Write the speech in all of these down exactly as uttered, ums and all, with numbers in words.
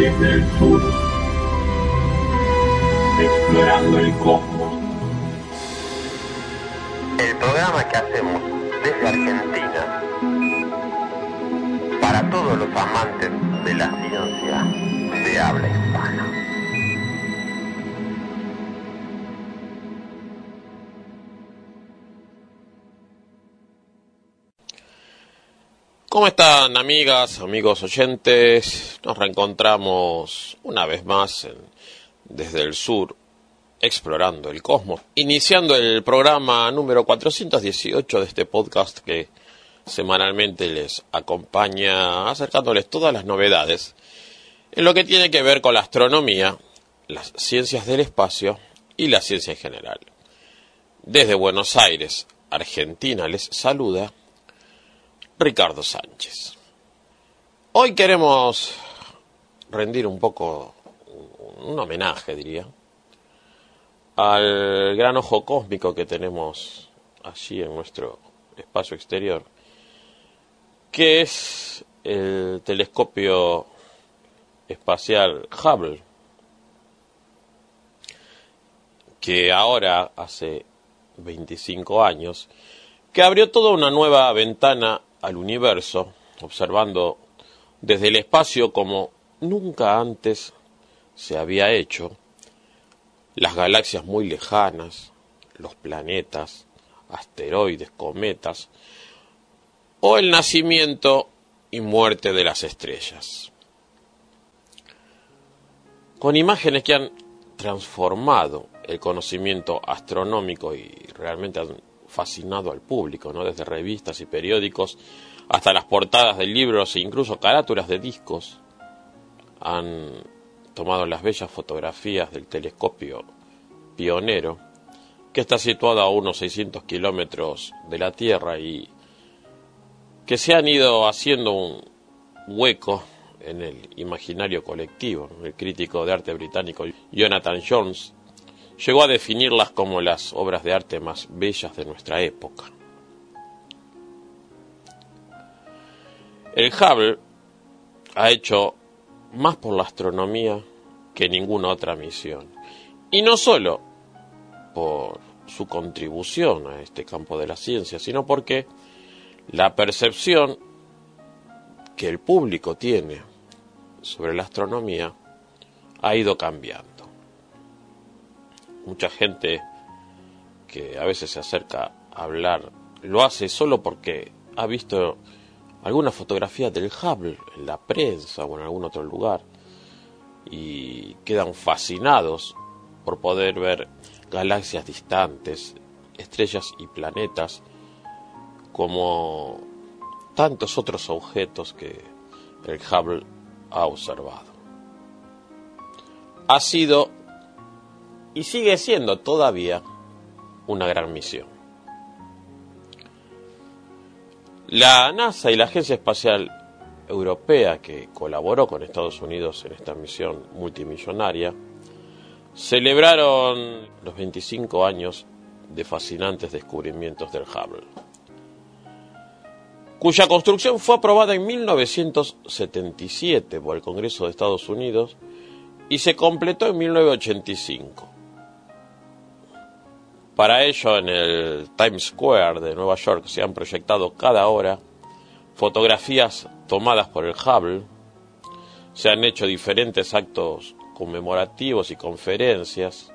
desde el sur, explorando el cosmos. El programa que hacemos desde Argentina para todos los amantes de la ciencia de habla hispana. ¿Cómo están, amigas, amigos oyentes? Nos reencontramos una vez más en, desde el sur, explorando el cosmos, iniciando el programa número cuatrocientos dieciocho de este podcast que semanalmente les acompaña, acercándoles todas las novedades en lo que tiene que ver con la astronomía, las ciencias del espacio y la ciencia en general. Desde Buenos Aires, Argentina, les saluda Ricardo Sánchez. Hoy queremos rendir un poco, un homenaje, diría, al gran ojo cósmico que tenemos allí en nuestro espacio exterior, que es el telescopio espacial Hubble, que ahora, hace veinticinco años, que abrió toda una nueva ventana al universo, observando desde el espacio como nunca antes se había hecho, las galaxias muy lejanas, los planetas, asteroides, cometas, o el nacimiento y muerte de las estrellas. Con imágenes que han transformado el conocimiento astronómico y realmente han fascinado al público, ¿no? Desde revistas y periódicos hasta las portadas de libros e incluso carátulas de discos, han tomado las bellas fotografías del telescopio pionero, que está situado a unos seiscientos kilómetros de la Tierra y que se han ido haciendo un hueco en el imaginario colectivo. El crítico de arte británico Jonathan Jones llegó a definirlas como las obras de arte más bellas de nuestra época. El Hubble ha hecho más por la astronomía que ninguna otra misión. Y no solo por su contribución a este campo de la ciencia, sino porque la percepción que el público tiene sobre la astronomía ha ido cambiando. Mucha gente que a veces se acerca a hablar lo hace solo porque ha visto alguna fotografía del Hubble en la prensa o en algún otro lugar y quedan fascinados por poder ver galaxias distantes, estrellas y planetas, como tantos otros objetos que el Hubble ha observado. Ha sido y sigue siendo todavía una gran misión. La NASA y la Agencia Espacial Europea, que colaboró con Estados Unidos en esta misión multimillonaria, celebraron los veinticinco años de fascinantes descubrimientos del Hubble, cuya construcción fue aprobada en mil novecientos setenta y siete por el Congreso de Estados Unidos y se completó en mil novecientos ochenta y cinco. Para ello, en el Times Square de Nueva York se han proyectado cada hora fotografías tomadas por el Hubble, se han hecho diferentes actos conmemorativos y conferencias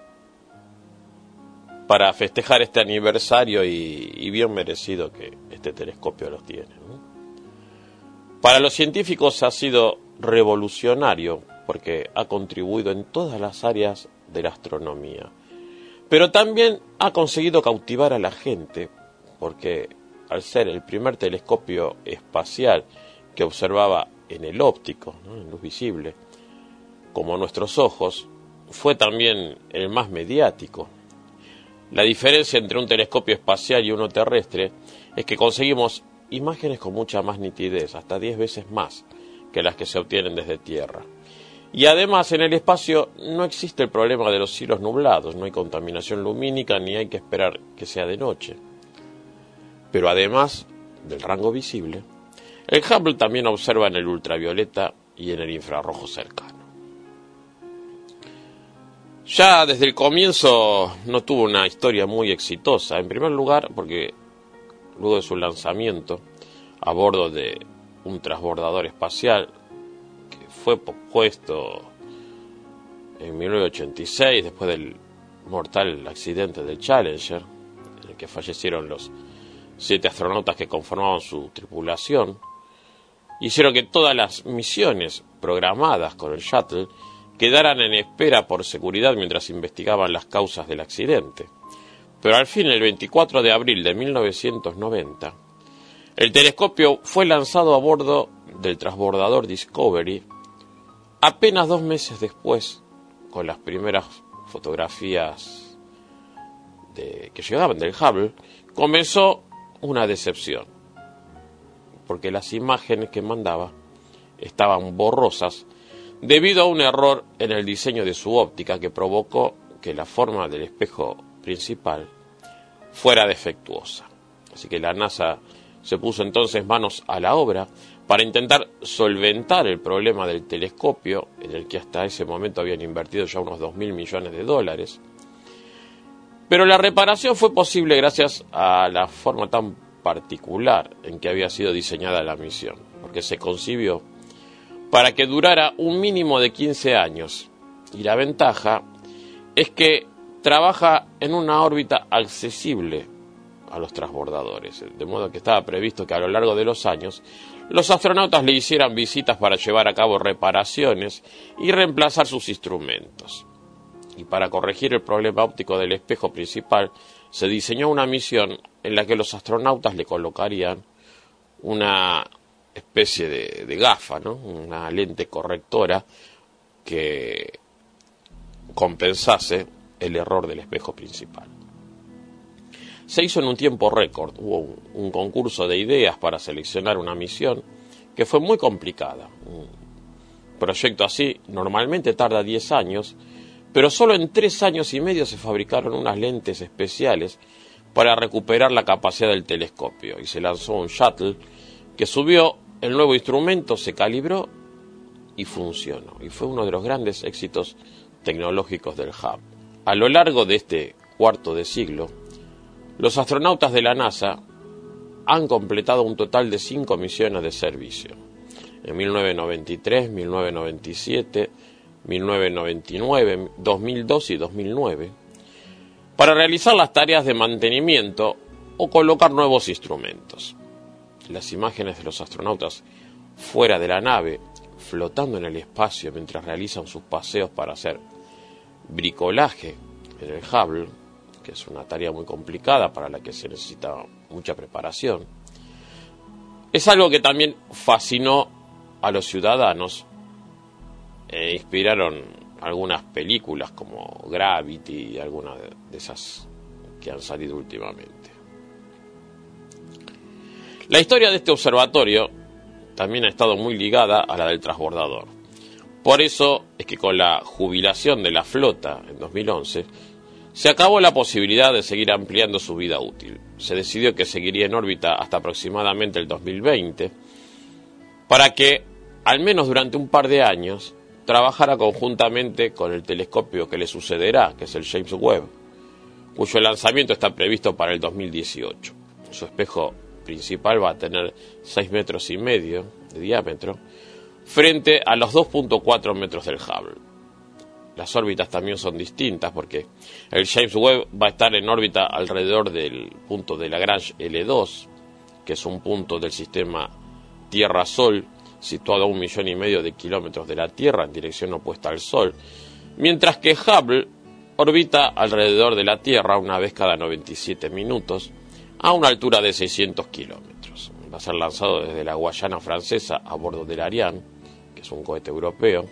para festejar este aniversario y, y bien merecido que este telescopio los tiene, ¿no? Para los científicos ha sido revolucionario porque ha contribuido en todas las áreas de la astronomía. Pero también ha conseguido cautivar a la gente, porque al ser el primer telescopio espacial que observaba en el óptico, ¿no?, en luz visible, como nuestros ojos, fue también el más mediático. La diferencia entre un telescopio espacial y uno terrestre es que conseguimos imágenes con mucha más nitidez, hasta diez veces más que las que se obtienen desde Tierra. Y además en el espacio no existe el problema de los cielos nublados, no hay contaminación lumínica ni hay que esperar que sea de noche. Pero además del rango visible, el Hubble también observa en el ultravioleta y en el infrarrojo cercano. Ya desde el comienzo no tuvo una historia muy exitosa. En primer lugar, porque luego de su lanzamiento a bordo de un transbordador espacial que fue puesto en mil novecientos ochenta y seis, después del mortal accidente del Challenger, en el que fallecieron los siete astronautas que conformaban su tripulación, hicieron que todas las misiones programadas con el Shuttle quedaran en espera por seguridad mientras investigaban las causas del accidente. Pero al fin, el veinticuatro de abril de mil novecientos noventa, el telescopio fue lanzado a bordo del transbordador Discovery apenas dos meses después, con las primeras fotografías de, que llegaban del Hubble. Comenzó una decepción, porque las imágenes que mandaba estaban borrosas debido a un error en el diseño de su óptica que provocó que la forma del espejo principal fuera defectuosa. Así que la NASA se puso entonces manos a la obra para intentar solventar el problema del telescopio, en el que hasta ese momento habían invertido ya unos dos mil millones de dólares. Pero la reparación fue posible gracias a la forma tan particular en que había sido diseñada la misión, porque se concibió para que durara un mínimo de quince años, y la ventaja es que trabaja en una órbita accesible a los transbordadores, de modo que estaba previsto que a lo largo de los años los astronautas le hicieran visitas para llevar a cabo reparaciones y reemplazar sus instrumentos. Y para corregir el problema óptico del espejo principal, se diseñó una misión en la que los astronautas le colocarían una especie de, de gafa, ¿no? Una lente correctora que compensase el error del espejo principal. Se hizo en un tiempo récord. Hubo un, un concurso de ideas para seleccionar una misión que fue muy complicada. Un proyecto así normalmente tarda diez años, pero solo en tres años y medio se fabricaron unas lentes especiales para recuperar la capacidad del telescopio, y se lanzó un shuttle que subió el nuevo instrumento, se calibró y funcionó, y fue uno de los grandes éxitos tecnológicos del Hubble. A lo largo de este cuarto de siglo, los astronautas de la NASA han completado un total de cinco misiones de servicio, en mil novecientos noventa y tres, mil novecientos noventa y siete, mil novecientos noventa y nueve, dos mil dos y dos mil nueve, para realizar las tareas de mantenimiento o colocar nuevos instrumentos. Las imágenes de los astronautas fuera de la nave, flotando en el espacio mientras realizan sus paseos para hacer bricolaje en el Hubble, que es una tarea muy complicada para la que se necesita mucha preparación, es algo que también fascinó a los ciudadanos e inspiraron algunas películas como Gravity y algunas de esas que han salido últimamente. La historia de este observatorio también ha estado muy ligada a la del transbordador. Por eso es que con la jubilación de la flota en dos mil once, se acabó la posibilidad de seguir ampliando su vida útil. Se decidió que seguiría en órbita hasta aproximadamente el dos mil veinte, para que, al menos durante un par de años, trabajara conjuntamente con el telescopio que le sucederá, que es el James Webb, cuyo lanzamiento está previsto para el dos mil dieciocho. Su espejo principal va a tener seis metros y medio de diámetro, frente a los dos punto cuatro metros del Hubble. Las órbitas también son distintas, porque el James Webb va a estar en órbita alrededor del punto de Lagrange L dos, que es un punto del sistema Tierra-Sol, situado a un millón y medio de kilómetros de la Tierra en dirección opuesta al Sol, mientras que Hubble orbita alrededor de la Tierra una vez cada noventa y siete minutos, a una altura de seiscientos kilómetros. Va a ser lanzado desde la Guayana Francesa a bordo del Ariane, que es un cohete europeo.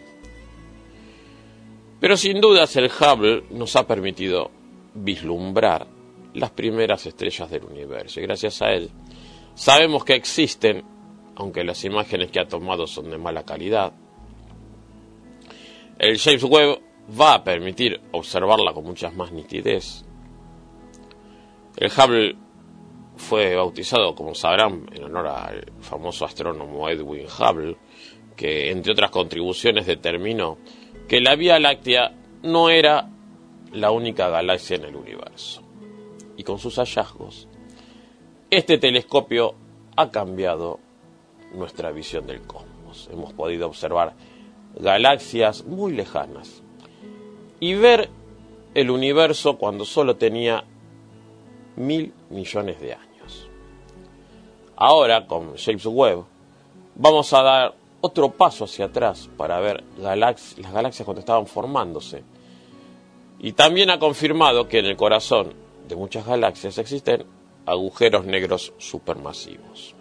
Pero sin dudas el Hubble nos ha permitido vislumbrar las primeras estrellas del universo, y gracias a él sabemos que existen, aunque las imágenes que ha tomado son de mala calidad. El James Webb va a permitir observarla con mucha más nitidez. El Hubble fue bautizado, como sabrán, en honor al famoso astrónomo Edwin Hubble, que entre otras contribuciones determinó que la Vía Láctea no era la única galaxia en el universo. Y con sus hallazgos, este telescopio ha cambiado nuestra visión del cosmos. Hemos podido observar galaxias muy lejanas y ver el universo cuando solo tenía mil millones de años. Ahora, con James Webb, vamos a dar otro paso hacia atrás para ver galax- las galaxias cuando estaban formándose. Y también ha confirmado que en el corazón de muchas galaxias existen agujeros negros supermasivos.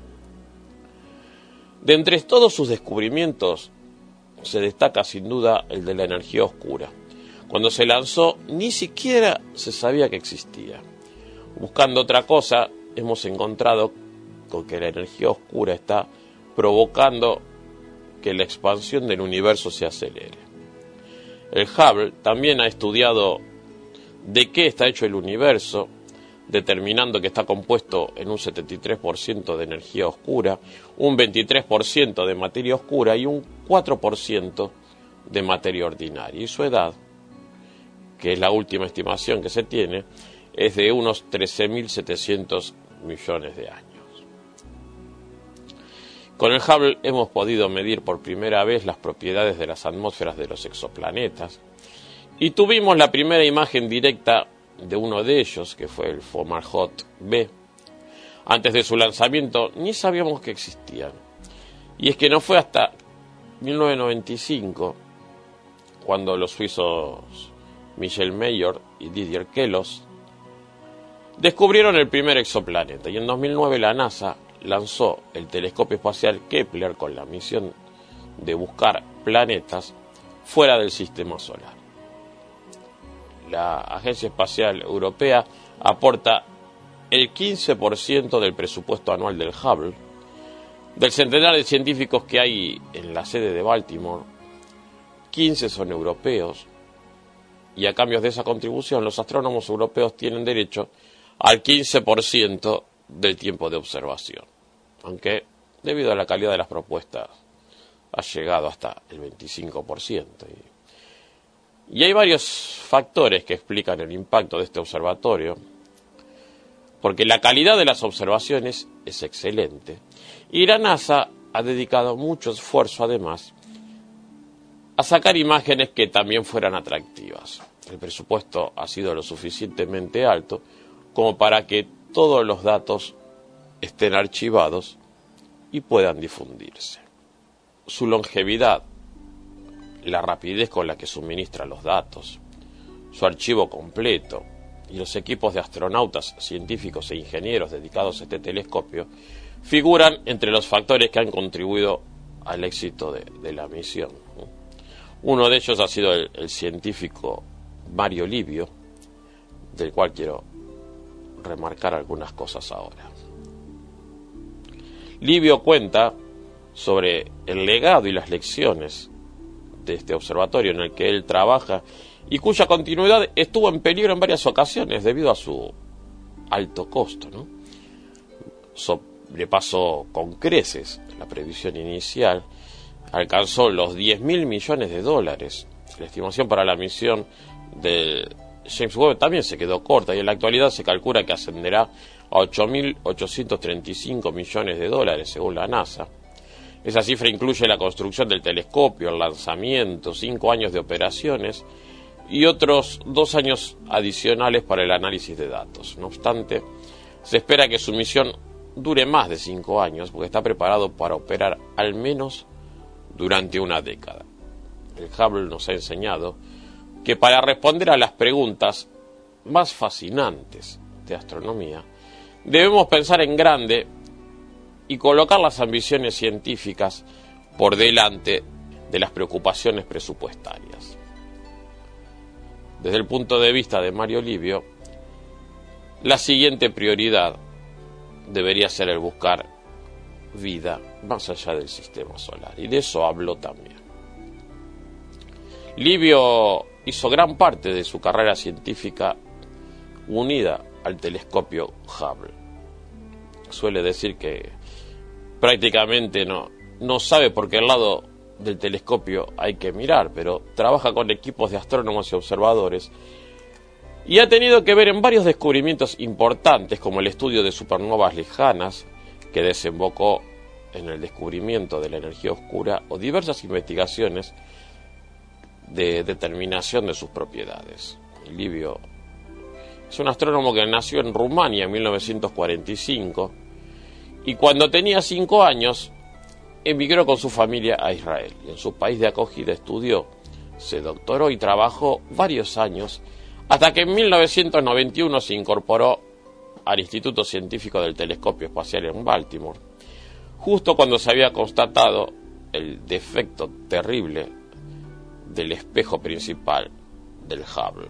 De entre todos sus descubrimientos, se destaca sin duda el de la energía oscura. Cuando se lanzó, ni siquiera se sabía que existía. Buscando otra cosa, hemos encontrado con que la energía oscura está provocando que la expansión del universo se acelere. El Hubble también ha estudiado de qué está hecho el universo, determinando que está compuesto en un setenta y tres por ciento de energía oscura, un veintitrés por ciento de materia oscura y un cuatro por ciento de materia ordinaria. Y su edad, que es la última estimación que se tiene, es de unos trece mil setecientos millones de años. Con el Hubble hemos podido medir por primera vez las propiedades de las atmósferas de los exoplanetas y tuvimos la primera imagen directa de uno de ellos, que fue el Fomalhaut B. Antes de su lanzamiento ni sabíamos que existían. Y es que no fue hasta mil novecientos noventa y cinco cuando los suizos Michel Mayor y Didier Queloz descubrieron el primer exoplaneta, y en dos mil nueve la NASA lanzó el telescopio espacial Kepler con la misión de buscar planetas fuera del sistema solar. La Agencia Espacial Europea aporta el quince por ciento del presupuesto anual del Hubble. Del centenar de científicos que hay en la sede de Baltimore, quince son europeos, y a cambio de esa contribución los astrónomos europeos tienen derecho al quince por ciento del tiempo de observación, aunque debido a la calidad de las propuestas ha llegado hasta el veinticinco por ciento. Y, y hay varios factores que explican el impacto de este observatorio, porque la calidad de las observaciones es excelente, y la NASA ha dedicado mucho esfuerzo además a sacar imágenes que también fueran atractivas. El presupuesto ha sido lo suficientemente alto como para que todos los datos estén archivados y puedan difundirse. Su longevidad, la rapidez con la que suministra los datos, su archivo completo y los equipos de astronautas, científicos e ingenieros dedicados a este telescopio figuran entre los factores que han contribuido al éxito de, de la misión. Uno de ellos ha sido el, el científico Mario Livio, del cual quiero remarcar algunas cosas ahora. Livio cuenta sobre el legado y las lecciones de este observatorio en el que él trabaja y cuya continuidad estuvo en peligro en varias ocasiones debido a su alto costo, ¿no? Sobrepasó con creces la previsión inicial, alcanzó los diez mil millones de dólares. La estimación para la misión de James Webb también se quedó corta y en la actualidad se calcula que ascenderá a ocho mil ochocientos treinta y cinco millones de dólares según la NASA. Esa cifra incluye la construcción del telescopio, el lanzamiento, cinco años de operaciones y otros dos años adicionales para el análisis de datos. No obstante, se espera que su misión dure más de cinco años porque está preparado para operar al menos durante una década. El Hubble nos ha enseñado que para responder a las preguntas más fascinantes de astronomía, debemos pensar en grande y colocar las ambiciones científicas por delante de las preocupaciones presupuestarias. Desde el punto de vista de Mario Livio, la siguiente prioridad debería ser el buscar vida más allá del sistema solar, y de eso habló también. Livio hizo gran parte de su carrera científica unida al telescopio Hubble. Suele decir que prácticamente no, no sabe por qué lado del telescopio hay que mirar, pero trabaja con equipos de astrónomos y observadores y ha tenido que ver en varios descubrimientos importantes, como el estudio de supernovas lejanas, que desembocó en el descubrimiento de la energía oscura, o diversas investigaciones de determinación de sus propiedades. Livio es un astrónomo que nació en Rumania en mil novecientos cuarenta y cinco y cuando tenía cinco años emigró con su familia a Israel. Y en su país de acogida estudió, se doctoró y trabajó varios años hasta que en mil novecientos noventa y uno se incorporó al Instituto Científico del Telescopio Espacial en Baltimore, justo cuando se había constatado el defecto terrible del espejo principal del Hubble.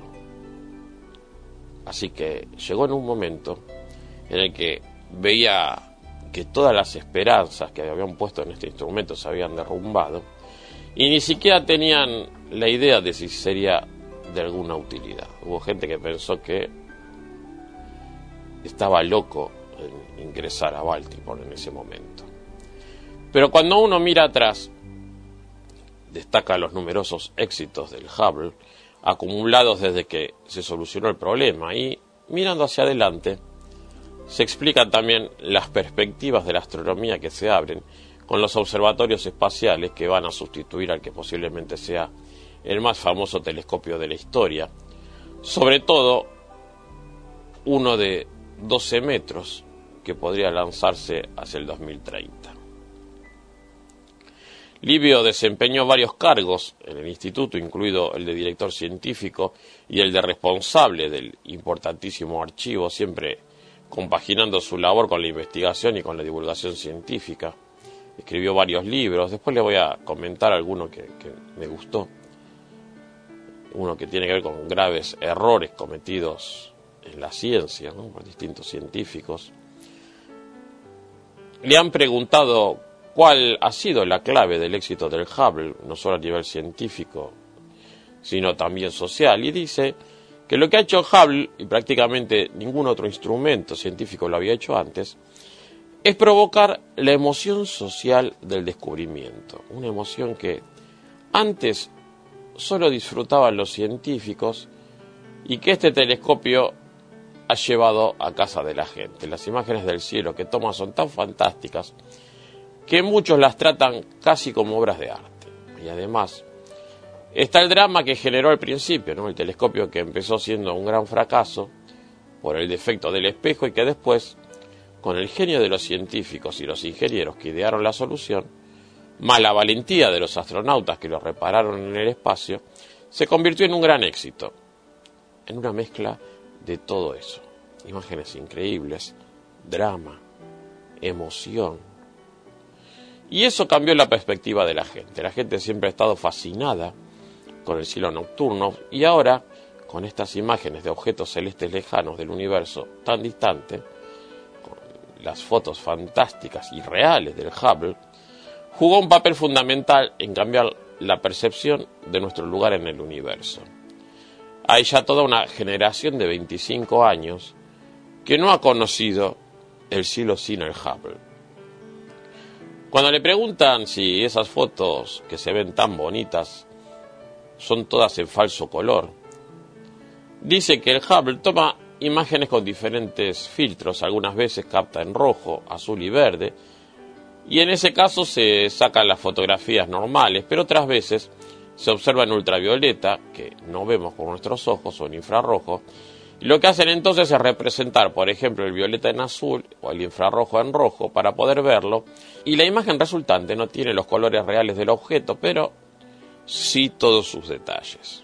Así que llegó en un momento en el que veía que todas las esperanzas que habían puesto en este instrumento se habían derrumbado y ni siquiera tenían la idea de si sería de alguna utilidad. Hubo gente que pensó que estaba loco en ingresar a Baltimore en ese momento. Pero cuando uno mira atrás, destaca los numerosos éxitos del Hubble acumulados desde que se solucionó el problema, y mirando hacia adelante se explican también las perspectivas de la astronomía que se abren con los observatorios espaciales que van a sustituir al que posiblemente sea el más famoso telescopio de la historia, sobre todo uno de doce metros que podría lanzarse hacia el dos mil treinta. Livio desempeñó varios cargos en el instituto, incluido el de director científico y el de responsable del importantísimo archivo, siempre compaginando su labor con la investigación y con la divulgación científica. Escribió varios libros, después le voy a comentar alguno que, que me gustó, uno que tiene que ver con graves errores cometidos en la ciencia, ¿no?, por distintos científicos. Le han preguntado cuál ha sido la clave del éxito del Hubble, no solo a nivel científico, sino también social, y dice que lo que ha hecho Hubble, y prácticamente ningún otro instrumento científico lo había hecho antes, es provocar la emoción social del descubrimiento, una emoción que antes solo disfrutaban los científicos y que este telescopio ha llevado a casa de la gente. Las imágenes del cielo que toma son tan fantásticas que muchos las tratan casi como obras de arte. Y además está el drama que generó al principio, ¿no?, el telescopio que empezó siendo un gran fracaso por el defecto del espejo y que después, con el genio de los científicos y los ingenieros que idearon la solución, más la valentía de los astronautas que lo repararon en el espacio, se convirtió en un gran éxito, en una mezcla de todo eso. Imágenes increíbles, drama, emoción. Y eso cambió la perspectiva de la gente. La gente siempre ha estado fascinada con el cielo nocturno y ahora, con estas imágenes de objetos celestes lejanos del universo tan distante, con las fotos fantásticas y reales del Hubble, jugó un papel fundamental en cambiar la percepción de nuestro lugar en el universo. Hay ya toda una generación de veinticinco años que no ha conocido el cielo sin el Hubble. Cuando le preguntan si esas fotos que se ven tan bonitas son todas en falso color, dice que el Hubble toma imágenes con diferentes filtros, algunas veces capta en rojo, azul y verde, y en ese caso se sacan las fotografías normales, pero otras veces se observa en ultravioleta, que no vemos con nuestros ojos, o en infrarrojo, y lo que hacen entonces es representar, por ejemplo, el violeta en azul o el infrarrojo en rojo para poder verlo, y la imagen resultante no tiene los colores reales del objeto, pero sí todos sus detalles.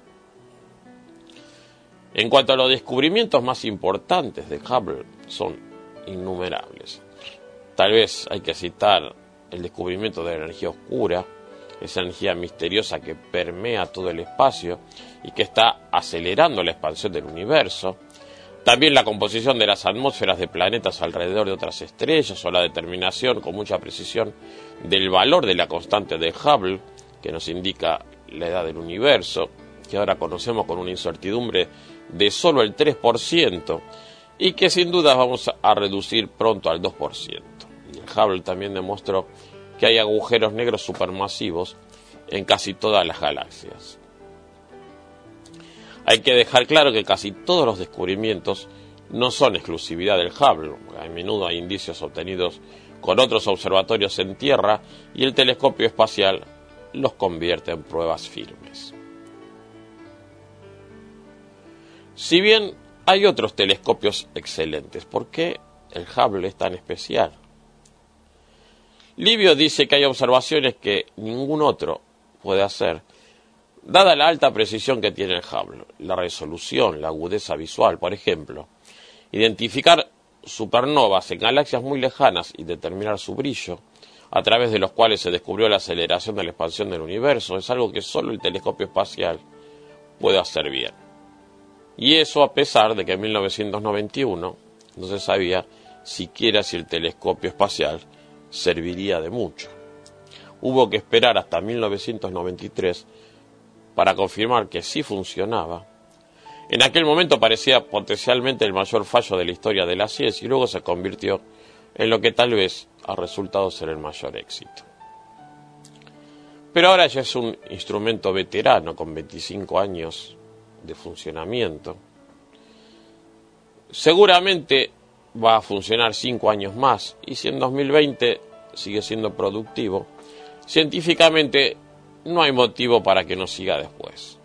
En cuanto a los descubrimientos más importantes de Hubble, son innumerables. Tal vez hay que citar el descubrimiento de la energía oscura, esa energía misteriosa que permea todo el espacio y que está acelerando la expansión del universo. También la composición de las atmósferas de planetas alrededor de otras estrellas, o la determinación con mucha precisión del valor de la constante de Hubble, que nos indica la edad del universo, que ahora conocemos con una incertidumbre de solo el tres por ciento y que sin duda vamos a reducir pronto al dos por ciento. Y el Hubble también demostró que hay agujeros negros supermasivos en casi todas las galaxias. Hay que dejar claro que casi todos los descubrimientos no son exclusividad del Hubble. A menudo hay indicios obtenidos con otros observatorios en tierra y el telescopio espacial los convierte en pruebas firmes. Si bien hay otros telescopios excelentes, ¿por qué el Hubble es tan especial? Livio dice que hay observaciones que ningún otro puede hacer, dada la alta precisión que tiene el Hubble, la resolución, la agudeza visual. Por ejemplo, identificar supernovas en galaxias muy lejanas y determinar su brillo, a través de los cuales se descubrió la aceleración de la expansión del universo, es algo que solo el telescopio espacial puede hacer bien. Y eso a pesar de que en mil novecientos noventa y uno no se sabía siquiera si el telescopio espacial serviría de mucho. Hubo que esperar hasta mil novecientos noventa y tres para confirmar que sí funcionaba. En aquel momento parecía potencialmente el mayor fallo de la historia de la ciencia y luego se convirtió en lo que tal vez ha resultado ser el mayor éxito. Pero ahora ya es un instrumento veterano con veinticinco años de funcionamiento. Seguramente va a funcionar cinco años más y si en dos mil veinte sigue siendo productivo, científicamente no hay motivo para que no siga después.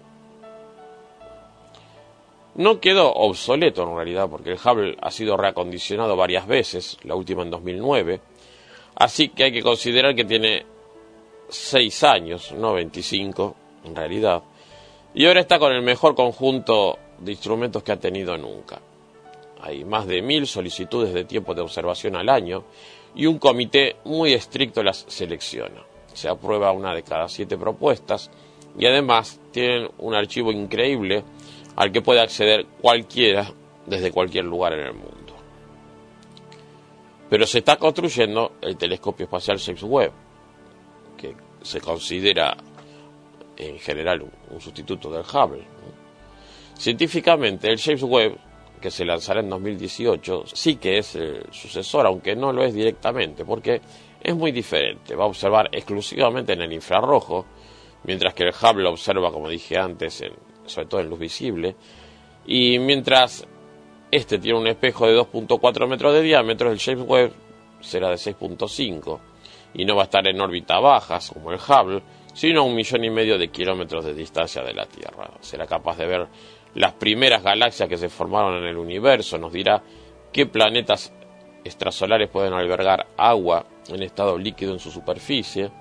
No quedó obsoleto en realidad porque el Hubble ha sido reacondicionado varias veces, la última en dos mil nueve, así que hay que considerar que tiene seis años, no veinticinco en realidad, y ahora está con el mejor conjunto de instrumentos que ha tenido nunca. Hay más de mil solicitudes de tiempo de observación al año y un comité muy estricto las selecciona. Se aprueba una de cada siete propuestas y además tienen un archivo increíble al que puede acceder cualquiera desde cualquier lugar en el mundo. Pero se está construyendo el telescopio espacial James Webb, que se considera en general un, un sustituto del Hubble. Científicamente, el James Webb, que se lanzará en dos mil dieciocho, sí que es el sucesor, aunque no lo es directamente, porque es muy diferente. Va a observar exclusivamente en el infrarrojo, mientras que el Hubble observa, como dije antes, en, sobre todo en luz visible, y mientras este tiene un espejo de dos punto cuatro metros de diámetro, el James Webb será de seis punto cinco, y no va a estar en órbita baja, como el Hubble, sino a un millón y medio de kilómetros de distancia de la Tierra. Será capaz de ver las primeras galaxias que se formaron en el universo, nos dirá qué planetas extrasolares pueden albergar agua en estado líquido en su superficie.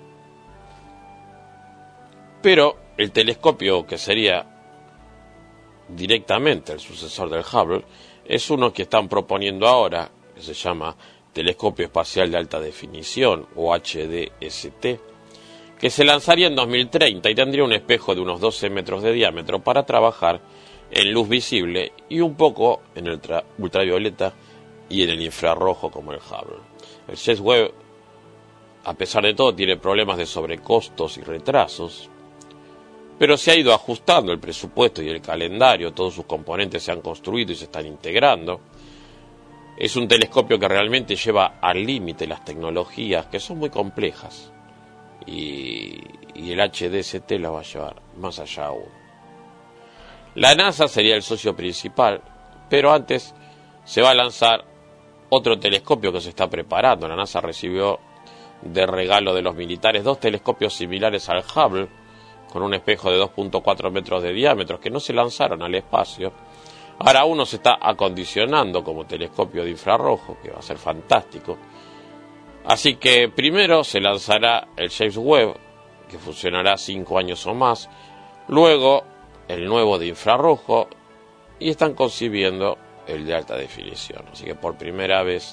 Pero el telescopio, que sería directamente el sucesor del Hubble, es uno que están proponiendo ahora, que se llama Telescopio Espacial de Alta Definición, o H D S T, que se lanzaría en dos mil treinta y tendría un espejo de unos doce metros de diámetro para trabajar en luz visible y un poco en el ultravioleta y en el infrarrojo como el Hubble. El James Webb, a pesar de todo, tiene problemas de sobrecostos y retrasos, pero se ha ido ajustando el presupuesto y el calendario, todos sus componentes se han construido y se están integrando. Es un telescopio que realmente lleva al límite las tecnologías, que son muy complejas, y, y el H D S T la va a llevar más allá aún. La NASA sería el socio principal, pero antes se va a lanzar otro telescopio que se está preparando. La NASA recibió de regalo de los militares dos telescopios similares al Hubble, con un espejo de dos punto cuatro metros de diámetro, que no se lanzaron al espacio. Ahora uno se está acondicionando como telescopio de infrarrojo, que va a ser fantástico. Así que primero se lanzará el James Webb, que funcionará cinco años o más, luego el nuevo de infrarrojo, y están concibiendo el de alta definición. Así que por primera vez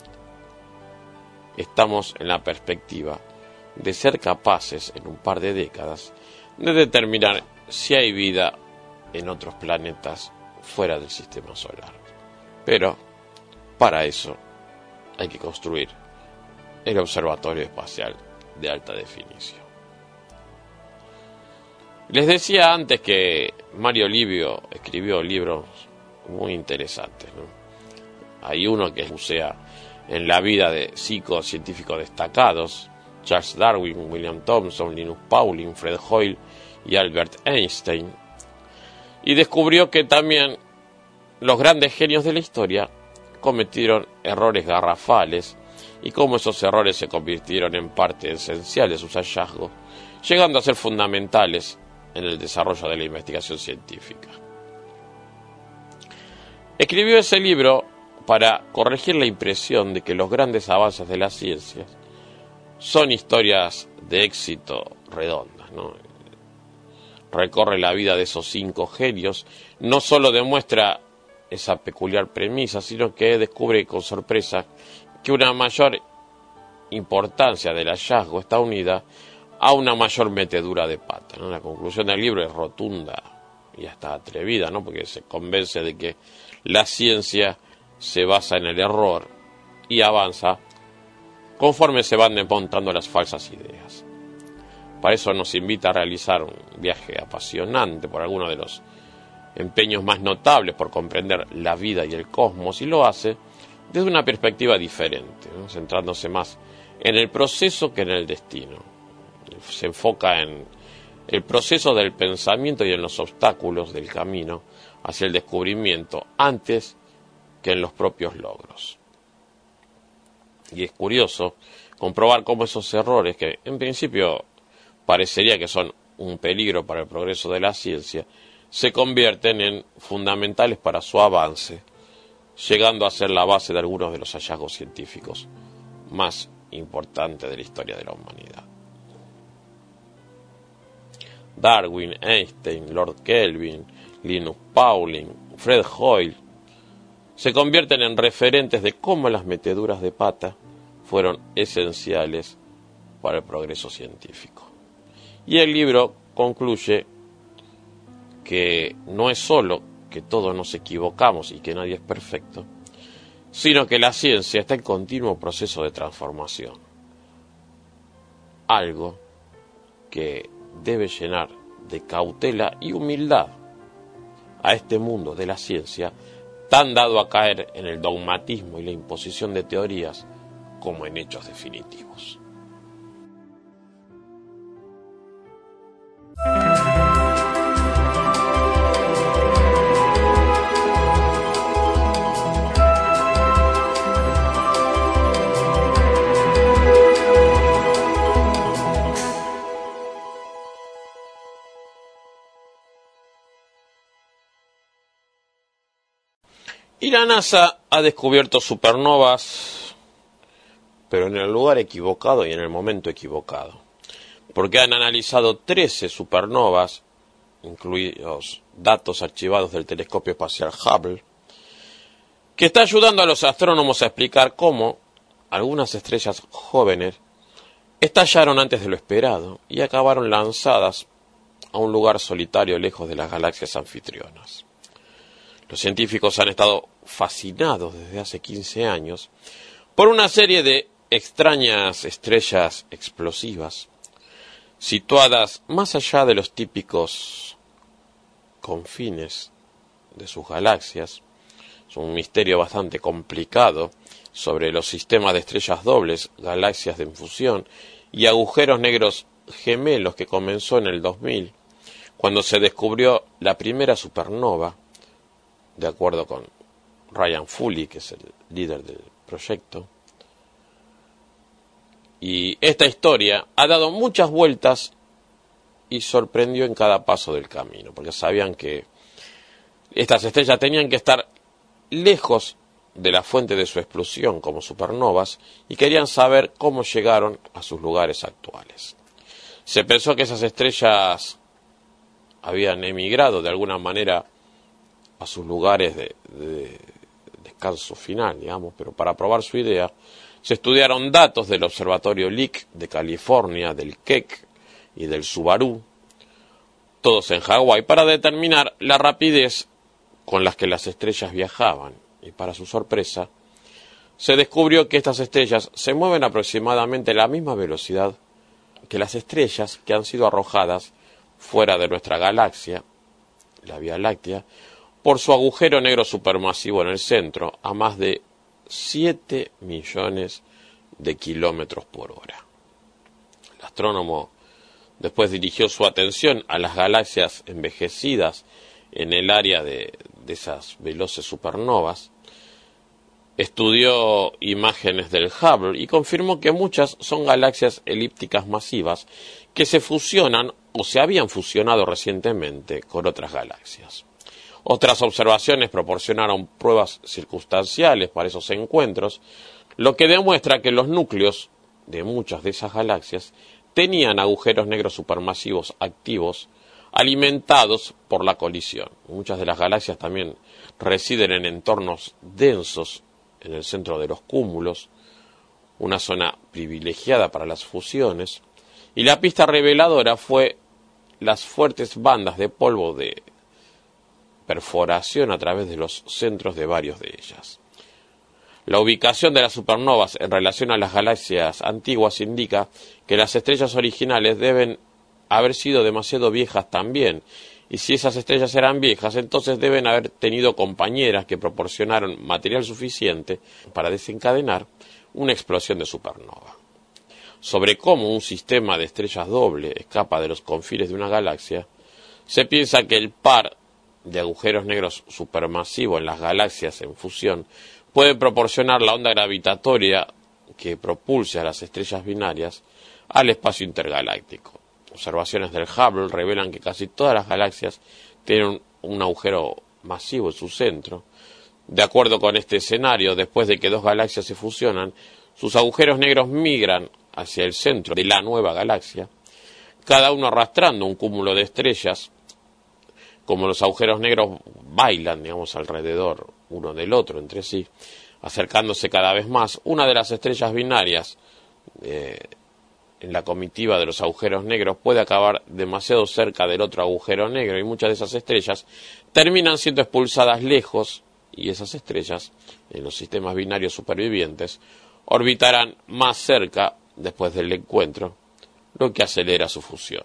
estamos en la perspectiva de ser capaces en un par de décadas de determinar si hay vida en otros planetas fuera del sistema solar. Pero para eso hay que construir el Observatorio Espacial de Alta Definición. Les decía antes que Mario Livio escribió libros muy interesantes, ¿no? Hay uno que bucea en la vida de psicocientíficos destacados: Charles Darwin, William Thomson, Linus Pauling, Fred Hoyle y Albert Einstein. y descubrió que también los grandes genios de la historia cometieron errores garrafales y cómo esos errores se convirtieron en parte esencial de sus hallazgos, llegando a ser fundamentales en el desarrollo de la investigación científica. Escribió ese libro para corregir la impresión de que los grandes avances de las ciencias son historias de éxito redondas, ¿no? Recorre la vida de esos cinco genios, no solo demuestra esa peculiar premisa, sino que descubre con sorpresa que una mayor importancia del hallazgo está unida a una mayor metedura de pata, ¿no? La conclusión del libro es rotunda y hasta atrevida, ¿no? Porque se convence de que la ciencia se basa en el error y avanza conforme se van desmontando las falsas ideas. Para eso nos invita a realizar un viaje apasionante por algunos de los empeños más notables por comprender la vida y el cosmos, y lo hace desde una perspectiva diferente, ¿no? Centrándose más en el proceso que en el destino. Se enfoca en el proceso del pensamiento y en los obstáculos del camino hacia el descubrimiento antes que en los propios logros. Y es curioso comprobar cómo esos errores, que en principio parecería que son un peligro para el progreso de la ciencia, se convierten en fundamentales para su avance, llegando a ser la base de algunos de los hallazgos científicos más importantes de la historia de la humanidad. Darwin, Einstein, Lord Kelvin, Linus Pauling, Fred Hoyle se convierten en referentes de cómo las meteduras de pata fueron esenciales para el progreso científico. Y el libro concluye que no es solo que todos nos equivocamos y que nadie es perfecto, sino que la ciencia está en continuo proceso de transformación. Algo que debe llenar de cautela y humildad a este mundo de la ciencia, tan dado a caer en el dogmatismo y la imposición de teorías como en hechos definitivos. Y la NASA ha descubierto supernovas, pero en el lugar equivocado y en el momento equivocado, porque han analizado trece supernovas, incluidos datos archivados del telescopio espacial Hubble, que está ayudando a los astrónomos a explicar cómo algunas estrellas jóvenes estallaron antes de lo esperado y acabaron lanzadas a un lugar solitario lejos de las galaxias anfitrionas. Los científicos han estado fascinados desde hace quince años por una serie de extrañas estrellas explosivas situadas más allá de los típicos confines de sus galaxias. Es un misterio bastante complicado sobre los sistemas de estrellas dobles, galaxias de fusión y agujeros negros gemelos que comenzó en el dos mil, cuando se descubrió la primera supernova, de acuerdo con Ryan Foley, que es el líder del proyecto. Y esta historia ha dado muchas vueltas y sorprendió en cada paso del camino, porque sabían que estas estrellas tenían que estar lejos de la fuente de su explosión como supernovas y querían saber cómo llegaron a sus lugares actuales. Se pensó que esas estrellas habían emigrado de alguna manera a sus lugares de, de descanso final, digamos, pero para probar su idea se estudiaron datos del observatorio Lick de California, del Keck y del Subaru, todos en Hawái, para determinar la rapidez con las que las estrellas viajaban. Y para su sorpresa, se descubrió que estas estrellas se mueven aproximadamente a la misma velocidad que las estrellas que han sido arrojadas fuera de nuestra galaxia, la Vía Láctea, por su agujero negro supermasivo en el centro, a más de siete millones de kilómetros por hora. El astrónomo después dirigió su atención a las galaxias envejecidas en el área de, de esas veloces supernovas. Estudió imágenes del Hubble y confirmó que muchas son galaxias elípticas masivas que se fusionan o se habían fusionado recientemente con otras galaxias. Otras observaciones proporcionaron pruebas circunstanciales para esos encuentros, lo que demuestra que los núcleos de muchas de esas galaxias tenían agujeros negros supermasivos activos alimentados por la colisión. Muchas de las galaxias también residen en entornos densos en el centro de los cúmulos, una zona privilegiada para las fusiones, y la pista reveladora fue las fuertes bandas de polvo de perforación a través de los centros de varios de ellas. La ubicación de las supernovas en relación a las galaxias antiguas indica que las estrellas originales deben haber sido demasiado viejas también, y si esas estrellas eran viejas, entonces deben haber tenido compañeras que proporcionaron material suficiente para desencadenar una explosión de supernova. Sobre cómo un sistema de estrellas doble escapa de los confines de una galaxia, se piensa que el par de agujeros negros supermasivos en las galaxias en fusión puede proporcionar la onda gravitatoria que propulse a las estrellas binarias al espacio intergaláctico. Observaciones del Hubble revelan que casi todas las galaxias tienen un agujero masivo en su centro. De acuerdo con este escenario, después de que dos galaxias se fusionan, sus agujeros negros migran hacia el centro de la nueva galaxia, cada uno arrastrando un cúmulo de estrellas. Como los agujeros negros bailan, digamos, alrededor uno del otro entre sí, acercándose cada vez más, una de las estrellas binarias eh, en la comitiva de los agujeros negros puede acabar demasiado cerca del otro agujero negro, y muchas de esas estrellas terminan siendo expulsadas lejos, y esas estrellas, en los sistemas binarios supervivientes, orbitarán más cerca después del encuentro, lo que acelera su fusión.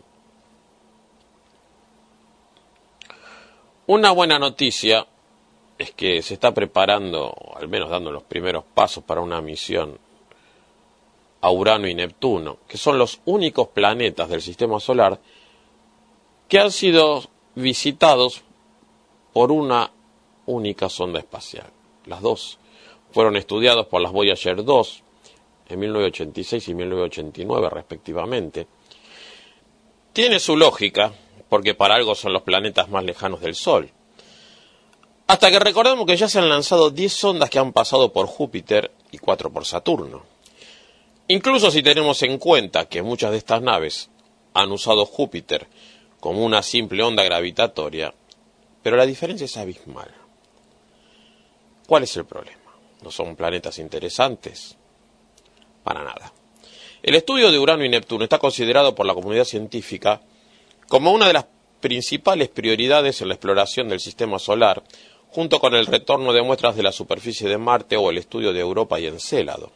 Una buena noticia es que se está preparando, o al menos dando los primeros pasos para una misión a Urano y Neptuno, que son los únicos planetas del sistema solar que han sido visitados por una única sonda espacial. Las dos fueron estudiados por las Voyager dos en mil novecientos ochenta y seis y mil novecientos ochenta y nueve respectivamente. Tiene su lógica, porque para algo son los planetas más lejanos del Sol. Hasta que recordemos que ya se han lanzado diez sondas que han pasado por Júpiter y cuatro por Saturno. Incluso si tenemos en cuenta que muchas de estas naves han usado Júpiter como una simple onda gravitatoria, pero la diferencia es abismal. ¿Cuál es el problema? ¿No son planetas interesantes? Para nada. El estudio de Urano y Neptuno está considerado por la comunidad científica como una de las principales prioridades en la exploración del sistema solar, junto con el retorno de muestras de la superficie de Marte o el estudio de Europa y Encélado.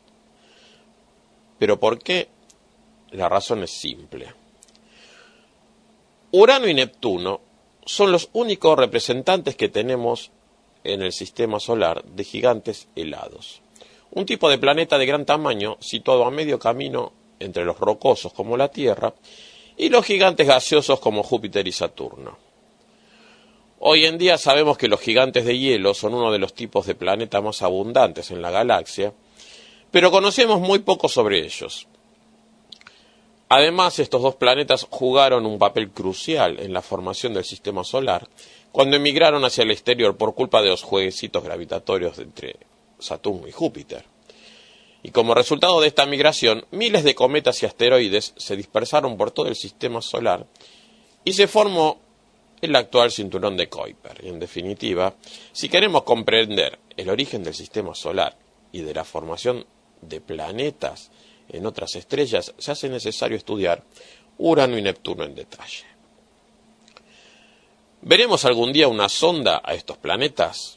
¿Pero por qué? La razón es simple. Urano y Neptuno son los únicos representantes que tenemos en el sistema solar de gigantes helados. Un tipo de planeta de gran tamaño situado a medio camino entre los rocosos como la Tierra y los gigantes gaseosos como Júpiter y Saturno. Hoy en día sabemos que los gigantes de hielo son uno de los tipos de planeta más abundantes en la galaxia, pero conocemos muy poco sobre ellos. Además, estos dos planetas jugaron un papel crucial en la formación del sistema solar cuando emigraron hacia el exterior por culpa de los jueguecitos gravitatorios entre Saturno y Júpiter. Y como resultado de esta migración, miles de cometas y asteroides se dispersaron por todo el sistema solar y se formó el actual cinturón de Kuiper. Y en definitiva, si queremos comprender el origen del sistema solar y de la formación de planetas en otras estrellas, se hace necesario estudiar Urano y Neptuno en detalle. ¿Veremos algún día una sonda a estos planetas?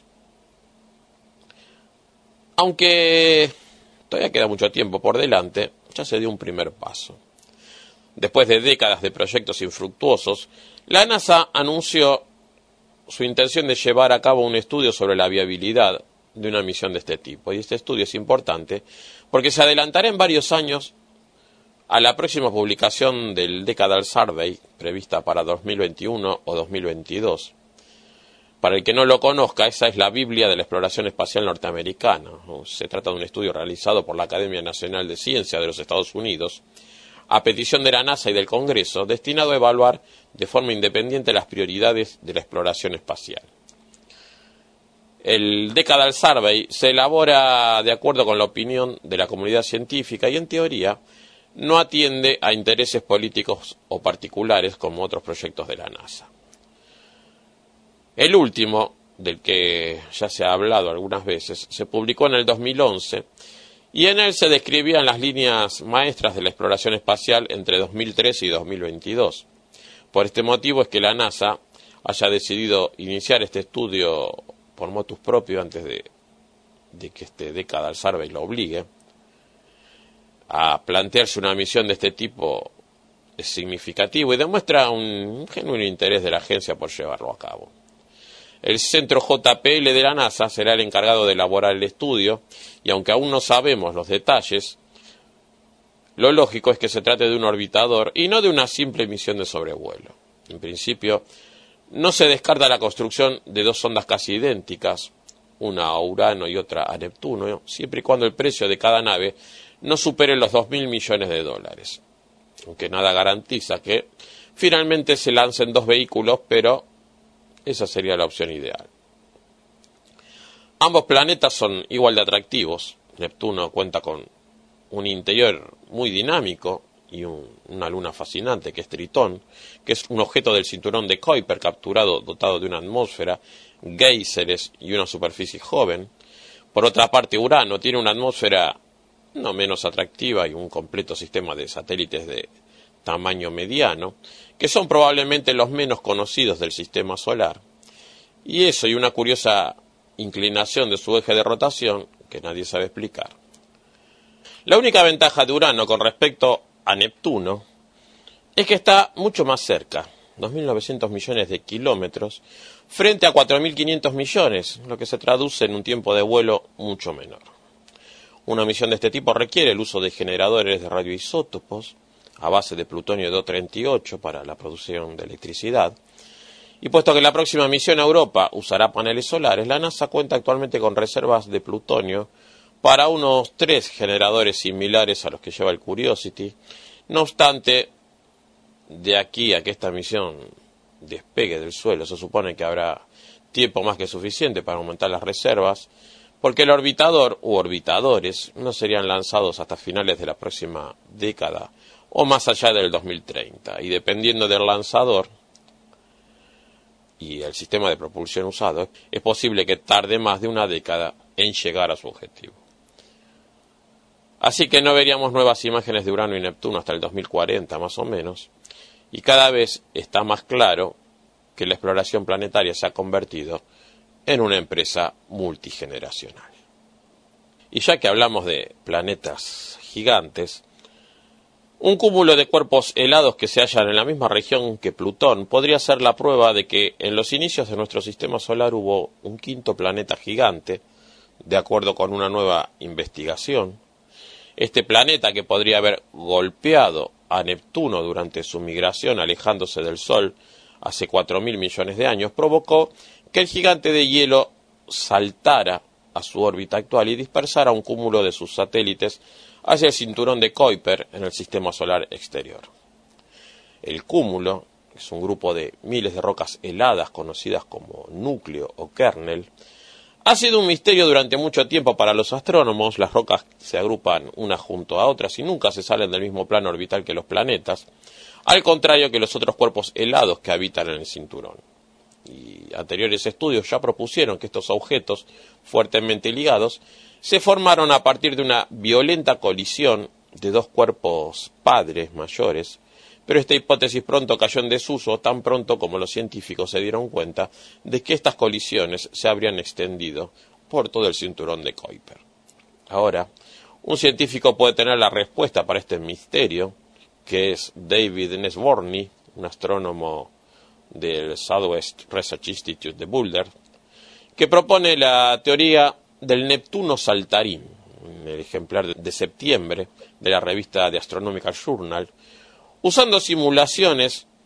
Aunque todavía queda mucho tiempo por delante, ya se dio un primer paso. Después de décadas de proyectos infructuosos, la NASA anunció su intención de llevar a cabo un estudio sobre la viabilidad de una misión de este tipo. Y este estudio es importante porque se adelantará en varios años a la próxima publicación del Decadal Survey, prevista para dos mil veintiuno o dos mil veintidós. Para el que no lo conozca, esa es la Biblia de la exploración espacial norteamericana. Se trata de un estudio realizado por la Academia Nacional de Ciencias de los Estados Unidos, a petición de la NASA y del Congreso, destinado a evaluar de forma independiente las prioridades de la exploración espacial. El Decadal Survey se elabora de acuerdo con la opinión de la comunidad científica y, en teoría, no atiende a intereses políticos o particulares como otros proyectos de la NASA. El último, del que ya se ha hablado algunas veces, se publicó en el dos mil once y en él se describían las líneas maestras de la exploración espacial entre dos mil trece y dos mil veintidós. Por este motivo es que la NASA haya decidido iniciar este estudio por motus propio antes de, de que este Decadal Survey lo obligue a plantearse una misión de este tipo. Es significativo y demuestra un genuino interés de la agencia por llevarlo a cabo. El centro J P L de la NASA será el encargado de elaborar el estudio, y aunque aún no sabemos los detalles, lo lógico es que se trate de un orbitador y no de una simple misión de sobrevuelo. En principio, no se descarta la construcción de dos sondas casi idénticas, una a Urano y otra a Neptuno, siempre y cuando el precio de cada nave no supere los dos mil millones de dólares. Aunque nada garantiza que finalmente se lancen dos vehículos, pero esa sería la opción ideal. Ambos planetas son igual de atractivos. Neptuno cuenta con un interior muy dinámico y un, una luna fascinante que es Tritón, que es un objeto del cinturón de Kuiper capturado, dotado de una atmósfera, géiseres y una superficie joven. Por otra parte, Urano tiene una atmósfera no menos atractiva y un completo sistema de satélites de tamaño mediano, que son probablemente los menos conocidos del sistema solar, y eso y una curiosa inclinación de su eje de rotación que nadie sabe explicar. La única ventaja de Urano con respecto a Neptuno es que está mucho más cerca, dos mil novecientos millones de kilómetros, frente a cuatro mil quinientos millones, lo que se traduce en un tiempo de vuelo mucho menor. Una misión de este tipo requiere el uso de generadores de radioisótopos a base de plutonio doscientos treinta y ocho para la producción de electricidad. Y puesto que la próxima misión a Europa usará paneles solares, la NASA cuenta actualmente con reservas de plutonio para unos tres generadores similares a los que lleva el Curiosity. No obstante, de aquí a que esta misión despegue del suelo, se supone que habrá tiempo más que suficiente para aumentar las reservas, porque el orbitador u orbitadores no serían lanzados hasta finales de la próxima década o más allá del dos mil treinta, y dependiendo del lanzador y el sistema de propulsión usado, es posible que tarde más de una década en llegar a su objetivo. Así que no veríamos nuevas imágenes de Urano y Neptuno hasta el dos mil cuarenta más o menos, y cada vez está más claro que la exploración planetaria se ha convertido en una empresa multigeneracional. Y ya que hablamos de planetas gigantes, un cúmulo de cuerpos helados que se hallan en la misma región que Plutón podría ser la prueba de que en los inicios de nuestro sistema solar hubo un quinto planeta gigante, de acuerdo con una nueva investigación. Este planeta, que podría haber golpeado a Neptuno durante su migración alejándose del Sol hace cuatro mil millones de años, provocó que el gigante de hielo saltara a su órbita actual y dispersara un cúmulo de sus satélites hacia el cinturón de Kuiper en el sistema solar exterior. El cúmulo es un grupo de miles de rocas heladas conocidas como núcleo o kernel. Ha sido un misterio durante mucho tiempo para los astrónomos. Las rocas se agrupan unas junto a otras y nunca se salen del mismo plano orbital que los planetas, al contrario que los otros cuerpos helados que habitan en el cinturón. Y anteriores estudios ya propusieron que estos objetos fuertemente ligados se formaron a partir de una violenta colisión de dos cuerpos padres mayores, pero esta hipótesis pronto cayó en desuso, tan pronto como los científicos se dieron cuenta de que estas colisiones se habrían extendido por todo el cinturón de Kuiper. Ahora, un científico puede tener la respuesta para este misterio, que es David Nesborny, un astrónomo del Southwest Research Institute de Boulder, que propone la teoría del Neptuno saltarín, en el ejemplar de septiembre de la revista The Astronomical Journal, usando simulaciones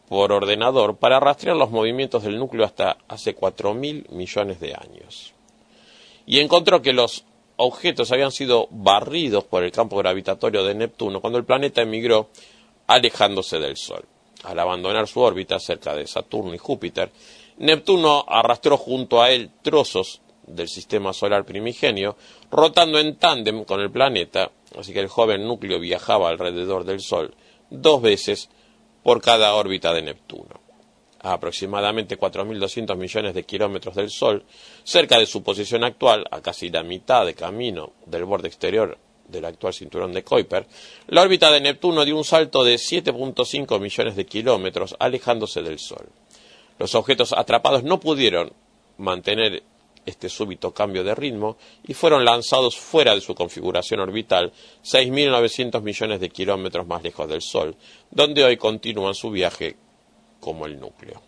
por ordenador para rastrear los movimientos del núcleo hasta hace cuatro mil millones de años. Y encontró que los objetos habían sido barridos por el campo gravitatorio de Neptuno cuando el planeta emigró alejándose del Sol. Al abandonar su órbita cerca de Saturno y Júpiter, Neptuno arrastró junto a él trozos del sistema solar primigenio, rotando en tándem con el planeta, así que el joven núcleo viajaba alrededor del Sol dos veces por cada órbita de Neptuno. A aproximadamente cuatro mil doscientos millones de kilómetros del Sol, cerca de su posición actual, a casi la mitad de camino del borde exterior del actual cinturón de Kuiper, la órbita de Neptuno dio un salto de siete punto cinco millones de kilómetros, alejándose del Sol. Los objetos atrapados no pudieron mantener este súbito cambio de ritmo y fueron lanzados fuera de su configuración orbital seis mil novecientos millones de kilómetros más lejos del Sol, donde hoy continúan su viaje como el núcleo.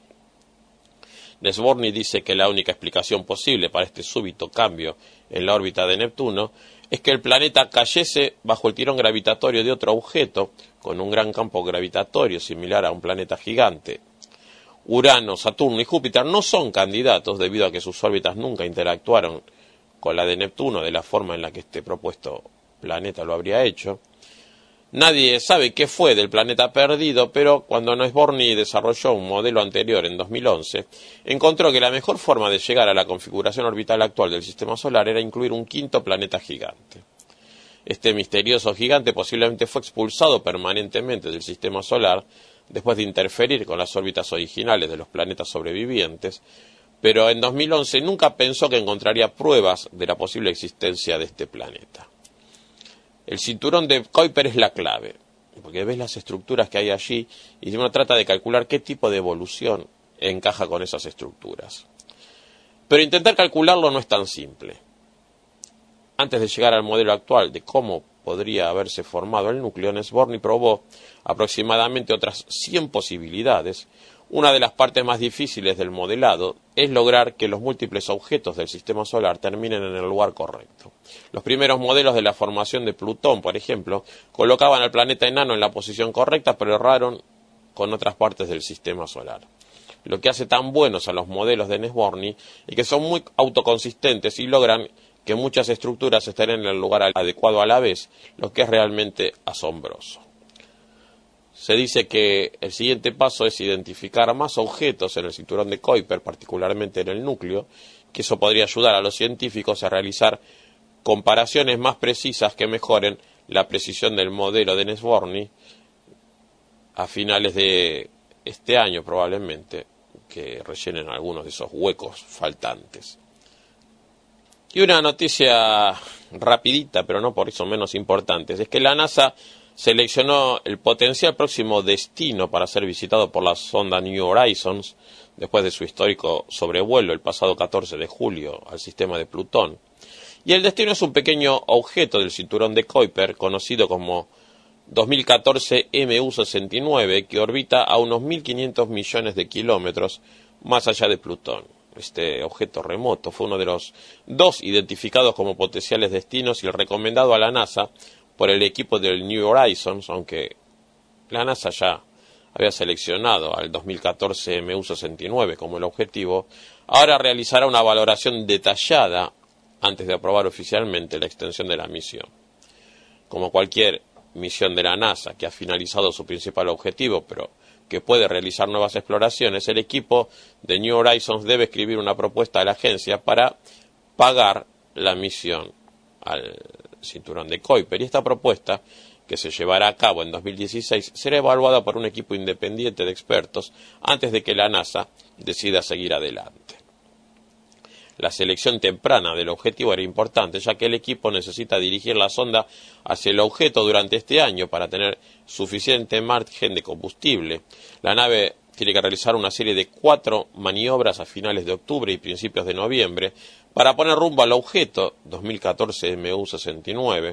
Nesvorny dice que la única explicación posible para este súbito cambio en la órbita de Neptuno es que el planeta cayese bajo el tirón gravitatorio de otro objeto con un gran campo gravitatorio similar a un planeta gigante. Urano, Saturno y Júpiter no son candidatos debido a que sus órbitas nunca interactuaron con la de Neptuno de la forma en la que este propuesto planeta lo habría hecho. Nadie sabe qué fue del planeta perdido, pero cuando Nesvorny desarrolló un modelo anterior en dos mil once, encontró que la mejor forma de llegar a la configuración orbital actual del Sistema Solar era incluir un quinto planeta gigante. Este misterioso gigante posiblemente fue expulsado permanentemente del Sistema Solar después de interferir con las órbitas originales de los planetas sobrevivientes, pero en dos mil once nunca pensó que encontraría pruebas de la posible existencia de este planeta. El cinturón de Kuiper es la clave, porque ves las estructuras que hay allí y uno trata de calcular qué tipo de evolución encaja con esas estructuras. Pero intentar calcularlo no es tan simple. Antes de llegar al modelo actual de cómo podría haberse formado el núcleo, Nesvorny probó aproximadamente otras cien posibilidades. Una de las partes más difíciles del modelado es lograr que los múltiples objetos del Sistema Solar terminen en el lugar correcto. Los primeros modelos de la formación de Plutón, por ejemplo, colocaban al planeta enano en la posición correcta, pero erraron con otras partes del Sistema Solar. Lo que hace tan buenos a los modelos de Nesvorny es que son muy autoconsistentes y logran que muchas estructuras estén en el lugar adecuado a la vez, lo que es realmente asombroso. Se dice que el siguiente paso es identificar más objetos en el cinturón de Kuiper, particularmente en el núcleo, que eso podría ayudar a los científicos a realizar comparaciones más precisas que mejoren la precisión del modelo de Nesvorny a finales de este año probablemente, que rellenen algunos de esos huecos faltantes. Y una noticia rapidita, pero no por eso menos importante, es que la NASA seleccionó el potencial próximo destino para ser visitado por la sonda New Horizons, después de su histórico sobrevuelo el pasado catorce de julio al sistema de Plutón. Y el destino es un pequeño objeto del cinturón de Kuiper, conocido como dos mil catorce M U sesenta y nueve, que orbita a unos mil quinientos millones de kilómetros más allá de Plutón. Este objeto remoto fue uno de los dos identificados como potenciales destinos y el recomendado a la NASA por el equipo del New Horizons, aunque la NASA ya había seleccionado al dos mil catorce M U sesenta y nueve como el objetivo. Ahora realizará una valoración detallada antes de aprobar oficialmente la extensión de la misión. Como cualquier misión de la NASA que ha finalizado su principal objetivo, pero que puede realizar nuevas exploraciones, el equipo de New Horizons debe escribir una propuesta a la agencia para pagar la misión al cinturón de Kuiper, y esta propuesta, que se llevará a cabo en dos mil dieciséis, será evaluada por un equipo independiente de expertos antes de que la NASA decida seguir adelante. La selección temprana del objetivo era importante, ya que el equipo necesita dirigir la sonda hacia el objeto durante este año para tener suficiente margen de combustible. La nave tiene que realizar una serie de cuatro maniobras a finales de octubre y principios de noviembre para poner rumbo al objeto dos mil catorce M U sesenta y nueve.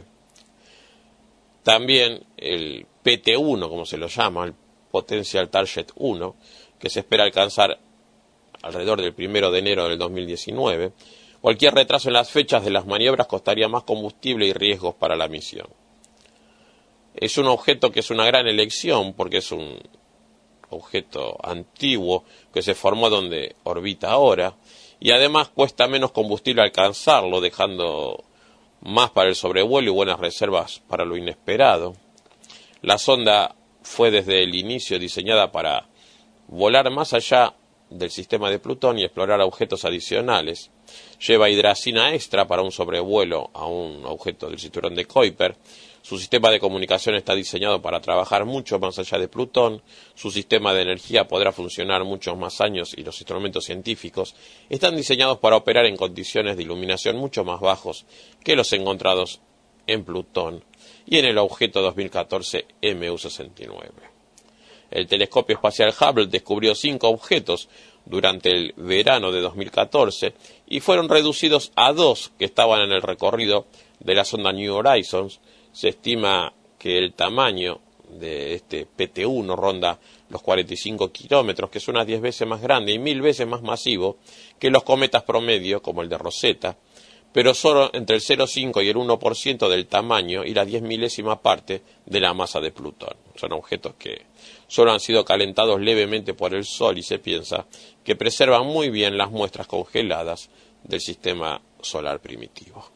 También el P T uno, como se lo llama, el Potential Target uno, que se espera alcanzar alrededor del primero de enero del dos mil diecinueve. Cualquier retraso en las fechas de las maniobras costaría más combustible y riesgos para la misión. Es un objeto que es una gran elección porque es un objeto antiguo que se formó donde orbita ahora, y además cuesta menos combustible alcanzarlo, dejando más para el sobrevuelo y buenas reservas para lo inesperado. La sonda fue desde el inicio diseñada para volar más allá del sistema de Plutón y explorar objetos adicionales. Lleva hidracina extra para un sobrevuelo a un objeto del cinturón de Kuiper. Su sistema de comunicación está diseñado para trabajar mucho más allá de Plutón. Su sistema de energía podrá funcionar muchos más años y los instrumentos científicos están diseñados para operar en condiciones de iluminación mucho más bajos que los encontrados en Plutón y en el objeto dos mil catorce M U sesenta y nueve. El telescopio espacial Hubble descubrió cinco objetos durante el verano de dos mil catorce y fueron reducidos a dos que estaban en el recorrido de la sonda New Horizons. Se estima que el tamaño de este P T uno ronda los cuarenta y cinco kilómetros, que es unas diez veces más grande y mil veces más masivo que los cometas promedio, como el de Rosetta, pero solo entre el cero coma cinco y el uno por ciento del tamaño y la diez milésima parte de la masa de Plutón. Son objetos que solo han sido calentados levemente por el Sol y se piensa que preservan muy bien las muestras congeladas del sistema solar primitivo.